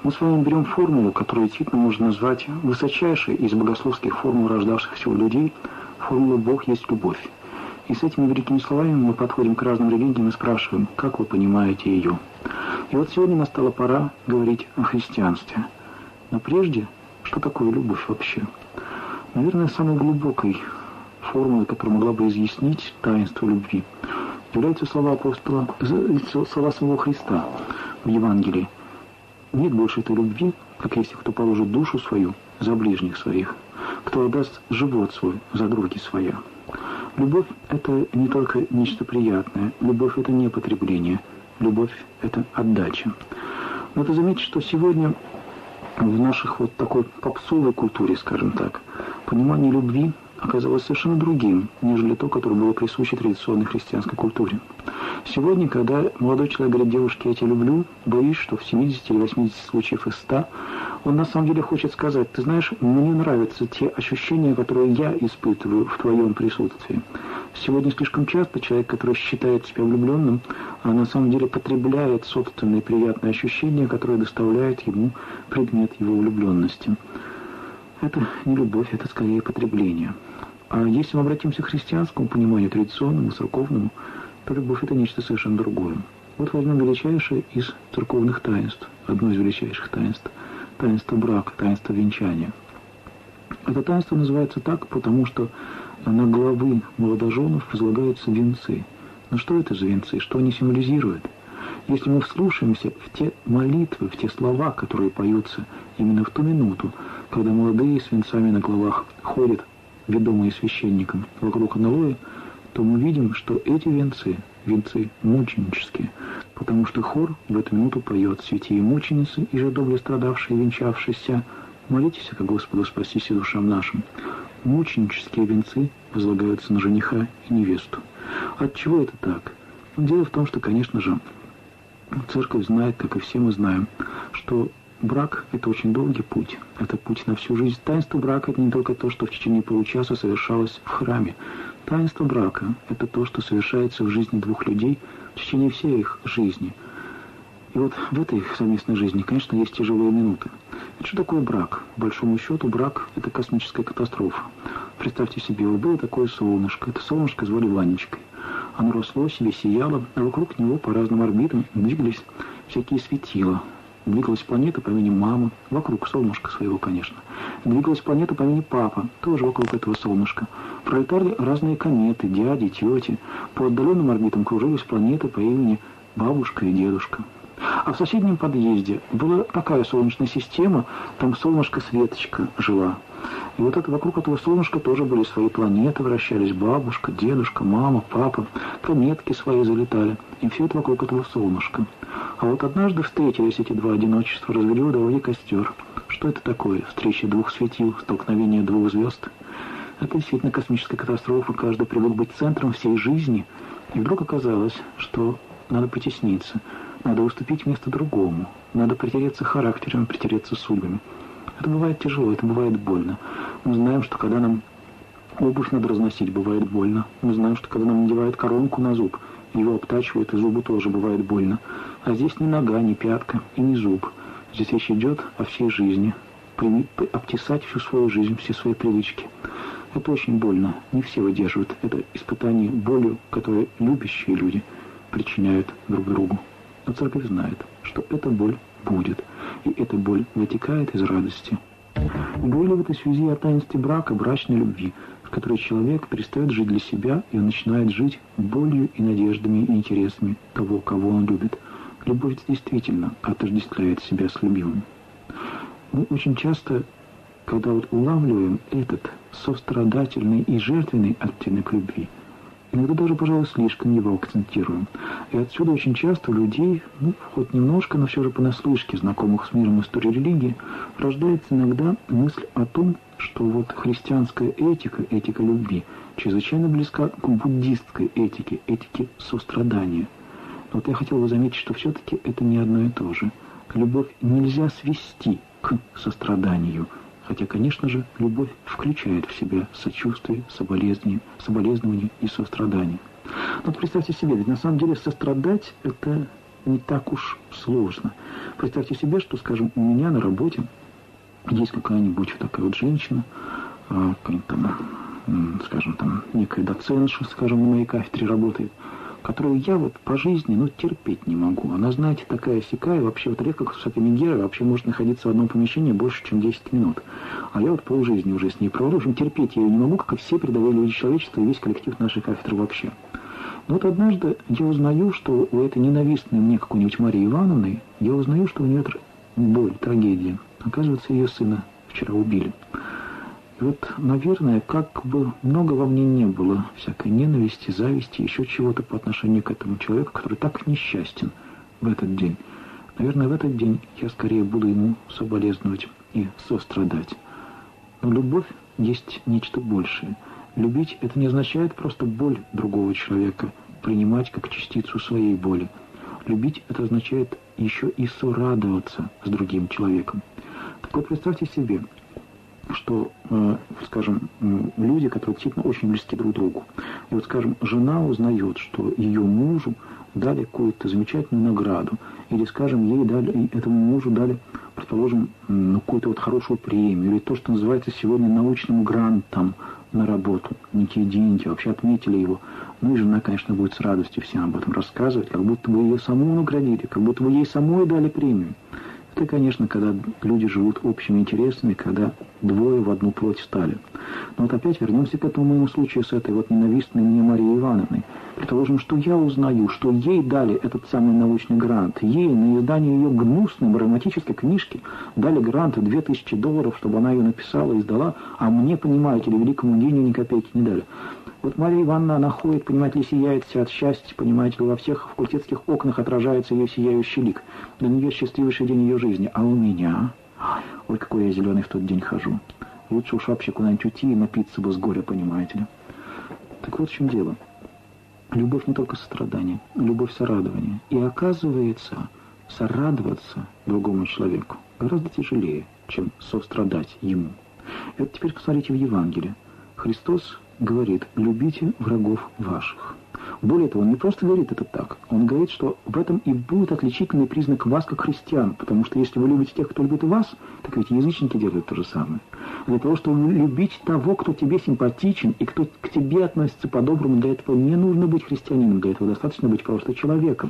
Мы с вами берем формулу, которую действительно можно назвать высочайшей из богословских формул рождавшихся у людей, формулу «Бог есть любовь». И с этими великими словами мы подходим к разным религиям и спрашиваем, как вы понимаете ее. И вот сегодня настала пора говорить о христианстве. Но прежде, что такое любовь вообще? Наверное, самой глубокой формулой, которая могла бы изъяснить таинство любви, являются слова апостола, слова самого Христа в Евангелии. Нет больше этой любви, как если кто положит душу свою за ближних своих, кто отдаст живот свой за други своя. Любовь – это не только нечто приятное, любовь – это не потребление, любовь – это отдача. Надо заметить, что сегодня в наших вот такой попсовой культуре, скажем так, понимание любви оказалось совершенно другим, нежели то, которое было присуще традиционной христианской культуре. Сегодня, когда молодой человек говорит девушке «я тебя люблю», боюсь, что в 70 или 80 случаев из 100 он на самом деле хочет сказать: ты знаешь, мне нравятся те ощущения, которые я испытываю в твоем присутствии. Сегодня слишком часто человек, который считает себя влюбленным, а на самом деле потребляет собственные приятные ощущения, которые доставляют ему предмет его влюбленности. Это не любовь, это скорее потребление. А если мы обратимся к христианскому пониманию, традиционному, церковному, то любовь – это нечто совершенно другое. Вот возьмем величайшее из церковных таинств, одно из величайших таинств – таинство брака, таинство венчания. Это таинство называется так, потому что на головы молодоженов возлагаются венцы. Но что это за венцы? Что они символизируют? Если мы вслушаемся в те молитвы, в те слова, которые поются именно в ту минуту, когда молодые с венцами на головах ходят, ведомые священником, вокруг аналоя, то мы видим, что эти венцы мученические, потому что хор в эту минуту поет: «Святые мученицы, и жадобле страдавшие, венчавшиеся, молитесь ко Господу, спасися душам нашим». Мученические венцы возлагаются на жениха и невесту. Отчего это так? Дело в том, что, конечно же, церковь знает, как и все мы знаем, что брак – это очень долгий путь. Это путь на всю жизнь. Таинство брака – это не только то, что в течение получаса совершалось в храме. Таинство брака – это то, что совершается в жизни двух людей в течение всей их жизни. И вот в этой их совместной жизни, конечно, есть тяжелые минуты. И что такое брак? По большому счету, брак – это космическая катастрофа. Представьте себе, было такое солнышко. Это солнышко звали Ванечкой. Оно росло себе, сияло, а вокруг него по разным орбитам двигались всякие светила. Двигалась планета по имени Мама, вокруг солнышка своего, конечно. Двигалась планета по имени Папа, тоже вокруг этого солнышка. Пролетали разные кометы, дяди, тети. По отдаленным орбитам кружились планеты по имени Бабушка и Дедушка. А в соседнем подъезде была такая солнечная система, там солнышко-светочка жила. И вот это, вокруг этого солнышка тоже были свои планеты, вращались бабушка, дедушка, мама, папа, кометки свои залетали. И все это вокруг этого солнышка. А вот однажды встретились эти два одиночества, развели в дороге костер. Что это такое? Встреча двух светил, столкновение двух звезд. Это действительно космическая катастрофа, каждый привык быть центром всей жизни. И вдруг оказалось, что надо потесниться, надо уступить место другому, надо притереться характерами, притереться судьбами. Это бывает тяжело, это бывает больно. Мы знаем, что когда нам обувь надо разносить, бывает больно. Мы знаем, что когда нам надевают коронку на зуб, его обтачивают, и зубу тоже бывает больно. А здесь ни нога, ни пятка и ни зуб. Здесь речь идет о всей жизни. Обтесать всю свою жизнь, все свои привычки. Это очень больно. Не все выдерживают это испытание болью, которое любящие люди причиняют друг другу. Но церковь знает, что эта боль будет. И эта боль вытекает из радости. И говорили в этой связи о таинстве брака, брачной любви, в которой человек перестает жить для себя, и он начинает жить болью и надеждами и интересами того, кого он любит. Любовь действительно отождествляет себя с любимым. Мы очень часто, когда вот улавливаем этот сострадательный и жертвенный оттенок любви, иногда даже, пожалуй, слишком его акцентируем. И отсюда очень часто у людей, хоть немножко, но все же понаслышке знакомых с миром истории религии, рождается иногда мысль о том, что вот христианская этика, этика любви, чрезвычайно близка к буддистской этике, этике сострадания. Но вот я хотел бы заметить, что все-таки это не одно и то же. Любовь нельзя свести к состраданию. Хотя, конечно же, любовь включает в себя сочувствие, соболезнование и сострадание. Но представьте себе, ведь на самом деле сострадать – это не так уж сложно. Представьте себе, что, скажем, у меня на работе есть какая-нибудь такая вот женщина, какая-нибудь там, скажем, там, некая доцентша, скажем, на моей кафедре работает, которую я вот по жизни, терпеть не могу. Она, знаете, такая сякая, вообще вот редко кто Мегера вообще может находиться в одном помещении больше, чем 10 минут. А я вот полжизни уже с ней провожу, в общем, терпеть я ее не могу, как и все передовые люди человечества и весь коллектив нашей кафедры вообще. Но вот однажды я узнаю, что у этой ненавистной мне какой-нибудь Марии Ивановны, я узнаю, что у нее боль, трагедия. Оказывается, ее сына вчера убили. И вот, наверное, как бы много во мне не было всякой ненависти, зависти, еще чего-то по отношению к этому человеку, который так несчастен в этот день. Наверное, в этот день я скорее буду ему соболезновать и сострадать. Но любовь есть нечто большее. Любить — это не означает просто боль другого человека, принимать как частицу своей боли. Любить — это означает еще и сорадоваться с другим человеком. Так вот, представьте себе, что, скажем, люди, которые действительно очень близки друг к другу. И вот, скажем, жена узнает, что ее мужу дали какую-то замечательную награду. Или, скажем, этому мужу дали, предположим, какую-то вот хорошую премию. Или то, что называется сегодня научным грантом на работу. Некие деньги, вообще отметили его. И жена, конечно, будет с радостью всем об этом рассказывать, как будто бы ее саму наградили, как будто бы ей самой дали премию. Это, конечно, когда люди живут общими интересами, когда двое в одну плоть стали. Но вот опять вернемся к этому моему случаю с этой вот ненавистной мне Марией Ивановной. Предположим, что я узнаю, что ей дали этот самый научный грант. Ей на издание ее гнусной маразматической книжки дали грант $2000, чтобы она ее написала и издала, а мне, понимаете ли, великому гению ни копейки не дали. Вот Мария Ивановна, она ходит, понимаете ли, сияет вся от счастья, понимаете ли, во всех факультетских окнах отражается ее сияющий лик. Для нее счастливейший день ее жизни. А у меня... Ой, какой я зеленый в тот день хожу. Лучше уж вообще куда-нибудь уйти и напиться бы с горя, понимаете ли. Так вот в чем дело. Любовь не только сострадание, любовь сорадование. И оказывается, сорадоваться другому человеку гораздо тяжелее, чем сострадать ему. И вот теперь посмотрите в Евангелие. Христос говорит: любите врагов ваших. Более того, он не просто говорит это так. Он говорит, что в этом и будет отличительный признак вас, как христиан. Потому что если вы любите тех, кто любит вас, так ведь язычники делают то же самое. Для того, чтобы любить того, кто тебе симпатичен и кто к тебе относится по-доброму, для этого не нужно быть христианином, для этого достаточно быть просто человеком.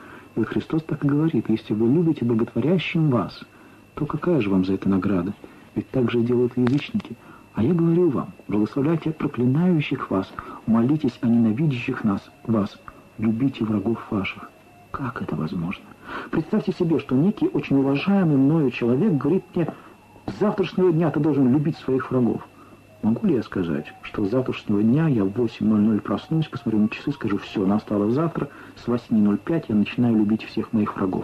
И вот Христос так и говорит: если вы любите благотворящим вас, то какая же вам за это награда? Ведь так же делают и язычники. А я говорю вам, благословляйте проклинающих вас, молитесь о ненавидящих вас, любите врагов ваших. Как это возможно? Представьте себе, что некий очень уважаемый мною человек говорит мне: с завтрашнего дня ты должен любить своих врагов. Могу ли я сказать, что с завтрашнего дня я в 8:00 проснусь, посмотрю на часы, скажу: все, настало завтра, с 8:05 я начинаю любить всех моих врагов?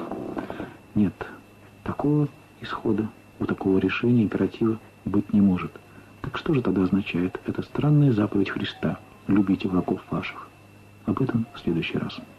Нет, такого исхода, у такого решения, императива быть не может. Так что же тогда означает эта странная заповедь Христа: любите врагов ваших? Об этом в следующий раз.